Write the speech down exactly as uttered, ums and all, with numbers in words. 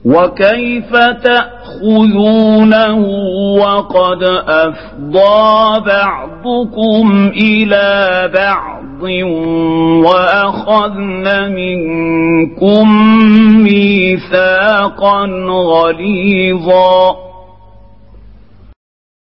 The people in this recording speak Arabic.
وكيف تأخذونه وقد أفضى بعضكم إلى بعض وأخذن منكم ميثاقا غليظا